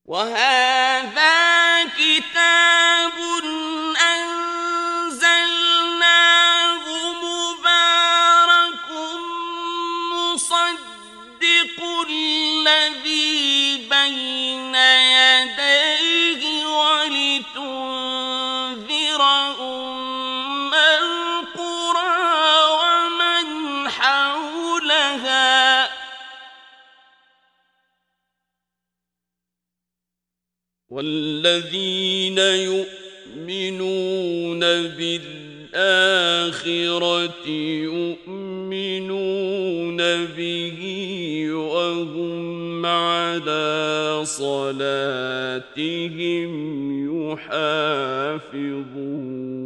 وهذا كتاب أنزلناه مبارك مصدق الذي بين يديه ولتنذر أم القرى ومن حولها والذين يؤمنون بالآخرة يؤمنون به وهم على صلاتهم يحافظون